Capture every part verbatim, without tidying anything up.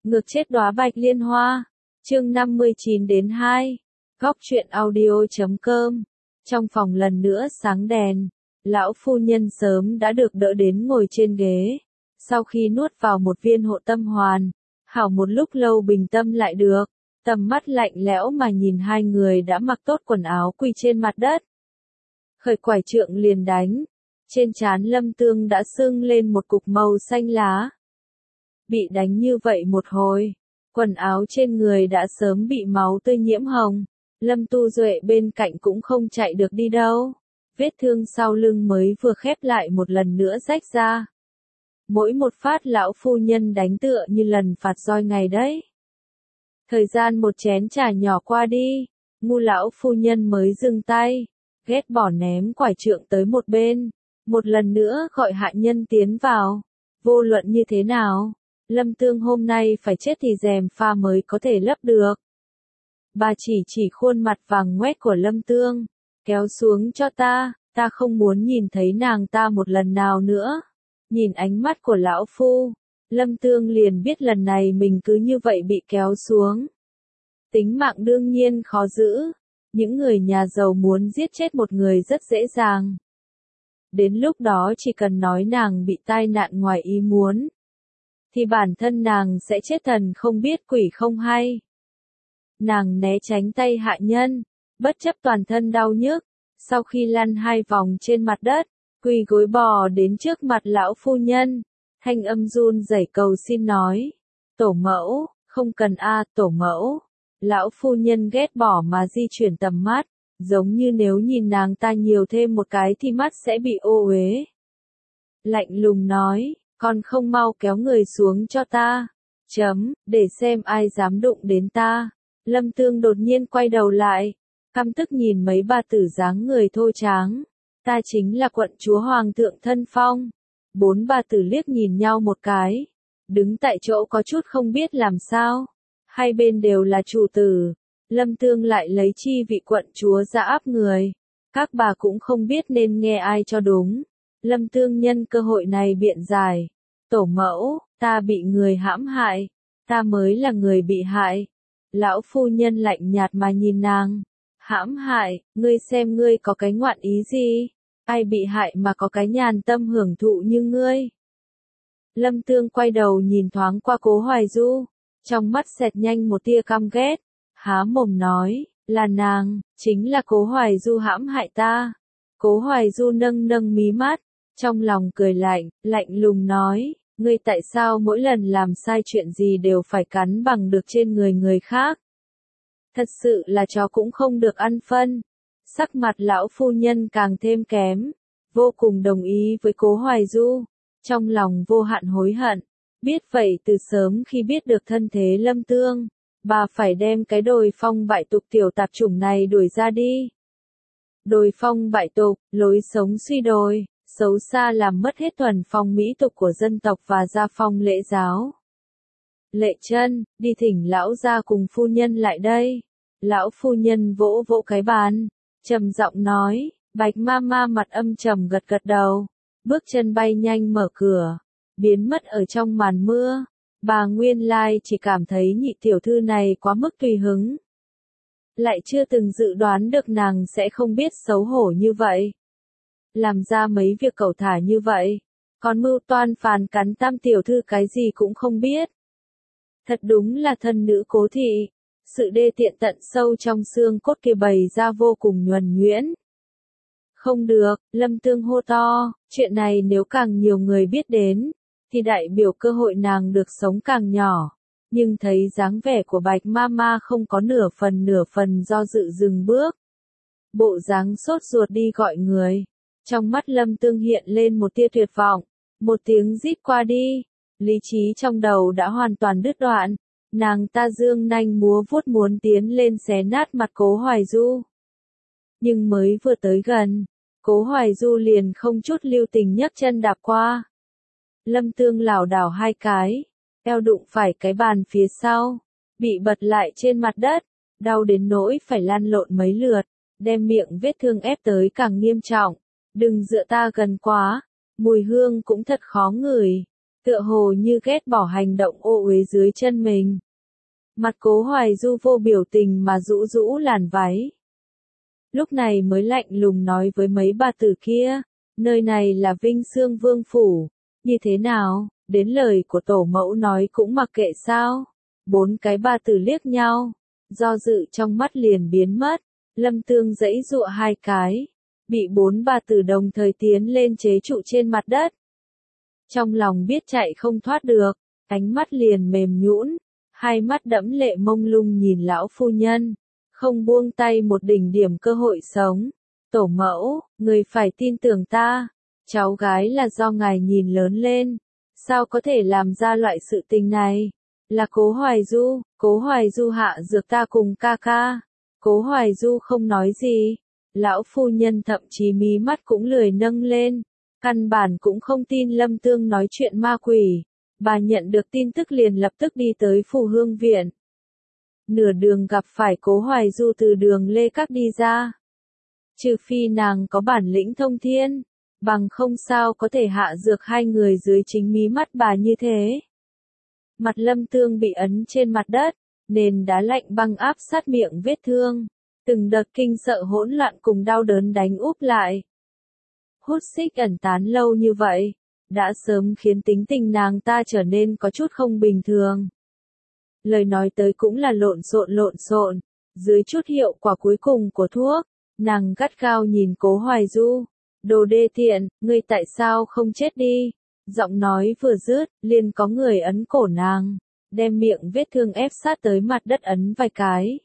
Ngược chết đóa bạch liên hoa. Chương năm mươi chín đến hai. Góc truyện audio chấm com. Trong phòng lần nữa sáng đèn, lão phu nhân sớm đã được đỡ đến ngồi trên ghế. Sau khi nuốt vào một viên hộ tâm hoàn, hảo một lúc lâu bình tâm lại được, tầm mắt lạnh lẽo mà nhìn hai người đã mặc tốt quần áo quỳ trên mặt đất. Khởi quải trượng liền đánh, trên trán Lâm Tương đã sưng lên một cục màu xanh lá. Bị đánh như vậy một hồi, quần áo trên người đã sớm bị máu tươi nhiễm hồng. Lâm Tu Duệ bên cạnh cũng không chạy được đi đâu. Vết thương sau lưng mới vừa khép lại một lần nữa rách ra. Mỗi một phát lão phu nhân đánh tựa như lần phạt roi ngày đấy. Thời gian một chén trà nhỏ qua đi, ngu lão phu nhân mới dừng tay, ghét bỏ ném quải trượng tới một bên, một lần nữa gọi hạ nhân tiến vào. Vô luận như thế nào, Lâm Tương hôm nay phải chết thì rèm pha mới có thể lấp được. Bà chỉ chỉ khuôn mặt vàng ngoét của Lâm Tương, kéo xuống cho ta, ta không muốn nhìn thấy nàng ta một lần nào nữa. Nhìn ánh mắt của lão phu, Lâm Tương liền biết lần này mình cứ như vậy bị kéo xuống. Tính mạng đương nhiên khó giữ, những người nhà giàu muốn giết chết một người rất dễ dàng. Đến lúc đó chỉ cần nói nàng bị tai nạn ngoài ý muốn, thì bản thân nàng sẽ chết thần không biết quỷ không hay. Nàng né tránh tay hạ nhân, bất chấp toàn thân đau nhức, sau khi lăn hai vòng trên mặt đất, quỳ gối bò đến trước mặt lão phu nhân, thanh âm run rẩy cầu xin nói, tổ mẫu, không cần a tổ mẫu. Lão phu nhân ghét bỏ mà di chuyển tầm mắt, giống như nếu nhìn nàng ta nhiều thêm một cái thì mắt sẽ bị ô uế. Lạnh lùng nói, con không mau kéo người xuống cho ta, chấm, để xem ai dám đụng đến ta. Lâm Tương đột nhiên quay đầu lại, căm tức nhìn mấy bà tử dáng người thô tráng. Ta chính là quận chúa hoàng thượng thân phong. Bốn bà tử liếc nhìn nhau một cái, đứng tại chỗ có chút không biết làm sao. Hai bên đều là chủ tử, Lâm Tương lại lấy chi vị quận chúa ra áp người. Các bà cũng không biết nên nghe ai cho đúng. Lâm Tương nhân cơ hội này biện giải. Tổ mẫu, ta bị người hãm hại, ta mới là người bị hại. Lão phu nhân lạnh nhạt mà nhìn nàng. Hãm hại, ngươi xem ngươi có cái ngoạn ý gì? Ai bị hại mà có cái nhàn tâm hưởng thụ như ngươi? Lâm Tương quay đầu nhìn thoáng qua Cố Hoài Du, trong mắt xẹt nhanh một tia căm ghét, há mồm nói, là nàng, chính là Cố Hoài Du hãm hại ta. Cố Hoài Du nâng nâng mí mắt, trong lòng cười lạnh, lạnh lùng nói, ngươi tại sao mỗi lần làm sai chuyện gì đều phải cắn bằng được trên người người khác? Thật sự là chó cũng không được ăn phân. Sắc mặt lão phu nhân càng thêm kém, vô cùng đồng ý với Cố Hoài Du, trong lòng vô hạn hối hận. Biết vậy từ sớm khi biết được thân thế Lâm Tương, bà phải đem cái đồi phong bại tục tiểu tạp chủng này đuổi ra đi. Đồi phong bại tục, lối sống suy đồi, xấu xa làm mất hết thuần phong mỹ tục của dân tộc và gia phong lễ giáo. Lệ Chân, đi thỉnh lão gia cùng phu nhân lại đây. Lão phu nhân vỗ vỗ cái bàn, trầm giọng nói, Bạch Mama mặt âm trầm gật gật đầu, bước chân bay nhanh mở cửa, biến mất ở trong màn mưa. Bà nguyên lai chỉ cảm thấy nhị tiểu thư này quá mức tùy hứng. Lại chưa từng dự đoán được nàng sẽ không biết xấu hổ như vậy. Làm ra mấy việc cẩu thả như vậy, còn mưu toan phàn cắn tam tiểu thư cái gì cũng không biết. Thật đúng là thân nữ Cố thị. Sự đê tiện tận sâu trong xương cốt kia bày ra vô cùng nhuần nhuyễn. Không được, Lâm Tương hô to, chuyện này nếu càng nhiều người biết đến, thì đại biểu cơ hội nàng được sống càng nhỏ. Nhưng thấy dáng vẻ của Bạch Mama không có nửa phần nửa phần do dự dừng bước. Bộ dáng sốt ruột đi gọi người. Trong mắt Lâm Tương hiện lên một tia tuyệt vọng. Một tiếng rít qua đi. Lý trí trong đầu đã hoàn toàn đứt đoạn. Nàng ta dương nanh múa vuốt muốn tiến lên xé nát mặt Cố Hoài Du. Nhưng mới vừa tới gần, Cố Hoài Du liền không chút lưu tình nhấc chân đạp qua. Lâm Tương lảo đảo hai cái, eo đụng phải cái bàn phía sau, bị bật lại trên mặt đất, đau đến nỗi phải lăn lộn mấy lượt, đem miệng vết thương ép tới càng nghiêm trọng. Đừng dựa ta gần quá, mùi hương cũng thật khó ngửi. tựa hồ như ghét bỏ hành động ô uế dưới chân mình. Mặt Cố Hoài Du vô biểu tình mà rũ rũ làn váy. Lúc này mới lạnh lùng nói với mấy bà tử kia, nơi này là Vinh Xương Vương Phủ, như thế nào, đến lời của tổ mẫu nói cũng mặc kệ sao. Bốn cái bà tử liếc nhau, do dự trong mắt liền biến mất, Lâm Tương giãy giụa hai cái, bị bốn bà tử đồng thời tiến lên chế trụ trên mặt đất. Trong lòng biết chạy không thoát được, ánh mắt liền mềm nhũn, hai mắt đẫm lệ mông lung nhìn lão phu nhân, không buông tay một đỉnh điểm cơ hội sống. Tổ mẫu, người phải tin tưởng ta, cháu gái là do ngài nhìn lớn lên, sao có thể làm ra loại sự tình này? Là Cố Hoài Du, Cố Hoài Du hạ dược ta cùng ca ca. Cố Hoài Du không nói gì, lão phu nhân thậm chí mí mắt cũng lười nâng lên, căn bản cũng không tin Lâm Tương nói chuyện ma quỷ. Bà nhận được tin tức liền lập tức đi tới Phù Hương Viện. Nửa đường gặp phải Cố Hoài Du từ đường Lê Các đi ra. Trừ phi nàng có bản lĩnh thông thiên, bằng không sao có thể hạ dược hai người dưới chính mí mắt bà như thế. Mặt Lâm Tương bị ấn trên mặt đất, nền đá lạnh băng áp sát miệng vết thương, từng đợt kinh sợ hỗn loạn cùng đau đớn đánh úp lại. Hút xích ẩn tán lâu như vậy, đã sớm khiến tính tình nàng ta trở nên có chút không bình thường. Lời nói tới cũng là lộn xộn lộn xộn, dưới chút hiệu quả cuối cùng của thuốc, nàng gắt gao nhìn Cố Hoài Du, đồ đê tiện, ngươi tại sao không chết đi? Giọng nói vừa dứt, liền có người ấn cổ nàng, đem miệng vết thương ép sát tới mặt đất ấn vài cái.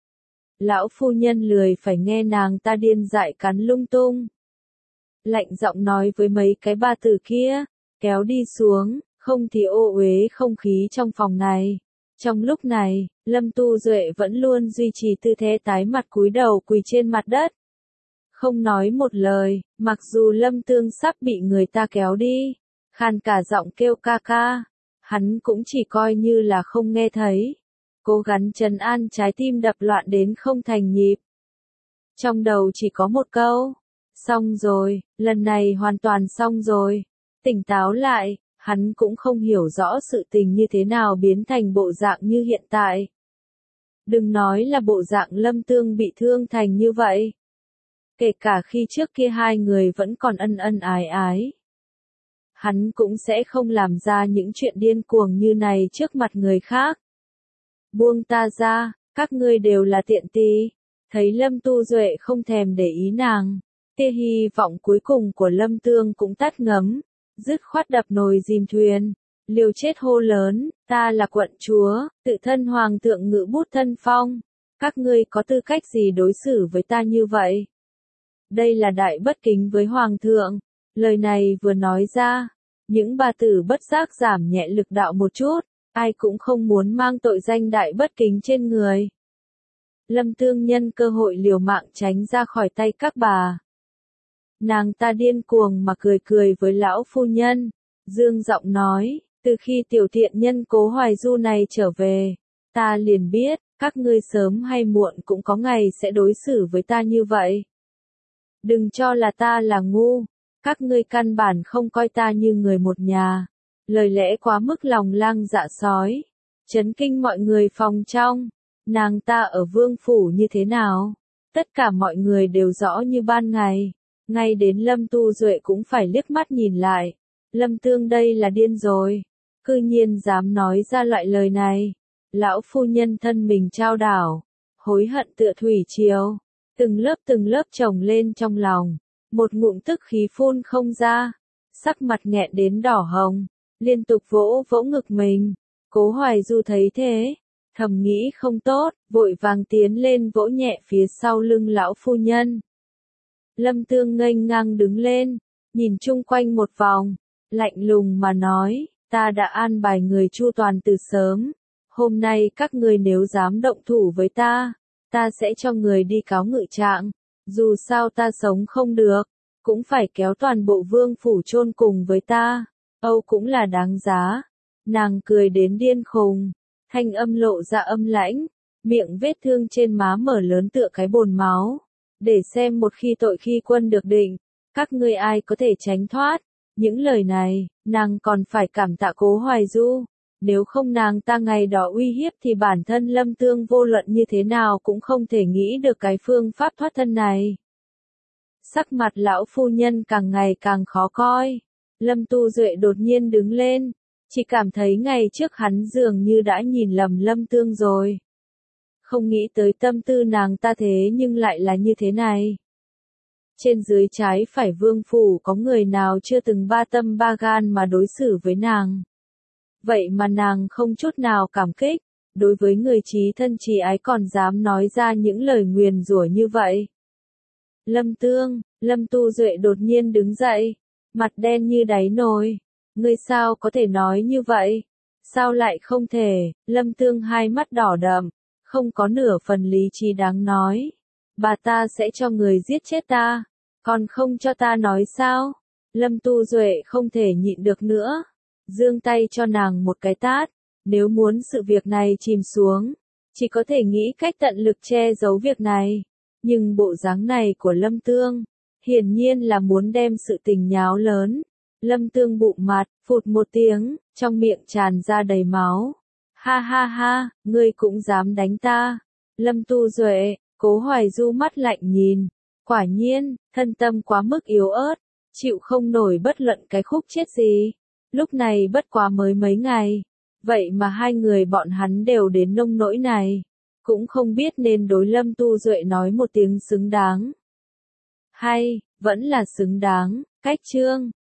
Lão phu nhân lười phải nghe nàng ta điên dại cắn lung tung. Lạnh giọng nói với mấy cái bà tử kia, kéo đi xuống, không thì ô uế không khí trong phòng này. Trong lúc này, Lâm Tu Duệ vẫn luôn duy trì tư thế tái mặt cúi đầu quỳ trên mặt đất. Không nói một lời, mặc dù Lâm Tương sắp bị người ta kéo đi, khàn cả giọng kêu ca ca, hắn cũng chỉ coi như là không nghe thấy. Cố gắng trấn an trái tim đập loạn đến không thành nhịp. Trong đầu chỉ có một câu, xong rồi, lần này hoàn toàn xong rồi. Tỉnh táo lại, hắn cũng không hiểu rõ sự tình như thế nào biến thành bộ dạng như hiện tại. Đừng nói là bộ dạng Lâm Tương bị thương thành như vậy. Kể cả khi trước kia hai người vẫn còn ân ân ái ái. Hắn cũng sẽ không làm ra những chuyện điên cuồng như này trước mặt người khác. Buông ta ra, các ngươi đều là tiện tì. Thấy Lâm Tu Duệ không thèm để ý nàng, tia hy vọng cuối cùng của Lâm Tương cũng tắt ngấm, dứt khoát đập nồi dìm thuyền, liều chết hô lớn, ta là quận chúa, tự thân hoàng thượng ngự bút thân phong, các ngươi có tư cách gì đối xử với ta như vậy? Đây là đại bất kính với hoàng thượng. Lời này vừa nói ra, những bà tử bất giác giảm nhẹ lực đạo một chút, ai cũng không muốn mang tội danh đại bất kính trên người. Lâm Tương nhân cơ hội liều mạng tránh ra khỏi tay các bà. Nàng ta điên cuồng mà cười cười với lão phu nhân, dương giọng nói, từ khi tiểu thiện nhân Cố Hoài Du này trở về, ta liền biết, các ngươi sớm hay muộn cũng có ngày sẽ đối xử với ta như vậy. Đừng cho là ta là ngu, các ngươi căn bản không coi ta như người một nhà. Lời lẽ quá mức lòng lang dạ sói, chấn kinh mọi người phòng trong. Nàng ta ở vương phủ như thế nào? Tất cả mọi người đều rõ như ban ngày. Ngay đến Lâm Tu Duệ cũng phải liếc mắt nhìn lại. Lâm Tương đây là điên rồi. Cư nhiên dám nói ra loại lời này. Lão phu nhân thân mình trao đảo. Hối hận tựa thủy triều. Từng lớp từng lớp chồng lên trong lòng. Một ngụm tức khí phun không ra. Sắc mặt nghẹn đến đỏ hồng. Liên tục vỗ vỗ ngực mình. Cố Hoài Du thấy thế, thầm nghĩ không tốt, vội vàng tiến lên vỗ nhẹ phía sau lưng lão phu nhân. Lâm Tương nghênh ngang đứng lên, nhìn chung quanh một vòng, lạnh lùng mà nói, ta đã an bài người chu toàn từ sớm, hôm nay các người nếu dám động thủ với ta, ta sẽ cho người đi cáo ngự trạng, dù sao ta sống không được, cũng phải kéo toàn bộ vương phủ chôn cùng với ta, Âu cũng là đáng giá. Nàng cười đến điên khùng, thanh âm lộ ra âm lãnh, miệng vết thương trên má mở lớn tựa cái bồn máu, để xem một khi tội khi quân được định, các ngươi ai có thể tránh thoát. Những lời này, nàng còn phải cảm tạ Cố Hoài Du. Nếu không nàng ta ngày đó uy hiếp thì bản thân Lâm Tương vô luận như thế nào cũng không thể nghĩ được cái phương pháp thoát thân này. Sắc mặt lão phu nhân càng ngày càng khó coi. Lâm Tu Duệ đột nhiên đứng lên, chỉ cảm thấy ngày trước hắn dường như đã nhìn lầm Lâm Tương rồi. Không nghĩ tới tâm tư nàng ta thế nhưng lại là như thế này. Trên dưới trái phải vương phủ có người nào chưa từng ba tâm ba gan mà đối xử với nàng. Vậy mà nàng không chút nào cảm kích, đối với người trí thân trí ái còn dám nói ra những lời nguyền rủa như vậy. Lâm Tương, Lâm Tu Duệ đột nhiên đứng dậy, mặt đen như đáy nồi. Ngươi sao có thể nói như vậy? Sao lại không thể? Lâm Tương hai mắt đỏ đậm, không có nửa phần lý trí đáng nói. Bà ta sẽ cho người giết chết ta, còn không cho ta nói sao? Lâm Tu Duệ không thể nhịn được nữa, giương tay cho nàng một cái tát. Nếu muốn sự việc này chìm xuống, chỉ có thể nghĩ cách tận lực che giấu việc này. Nhưng bộ dáng này của Lâm Tương, hiển nhiên là muốn đem sự tình nháo lớn. Lâm Tương bụng mặt, phụt một tiếng, trong miệng tràn ra đầy máu. Ha ha ha, ngươi cũng dám đánh ta. Lâm Tu Duệ, Cố Hoài Du mắt lạnh nhìn. Quả nhiên, thân tâm quá mức yếu ớt, chịu không nổi bất luận cái khúc chết gì. Lúc này bất quá mới mấy ngày, vậy mà hai người bọn hắn đều đến nông nỗi này. Cũng không biết nên đối Lâm Tu Duệ nói một tiếng xứng đáng. Hay, vẫn là xứng đáng, cách chương.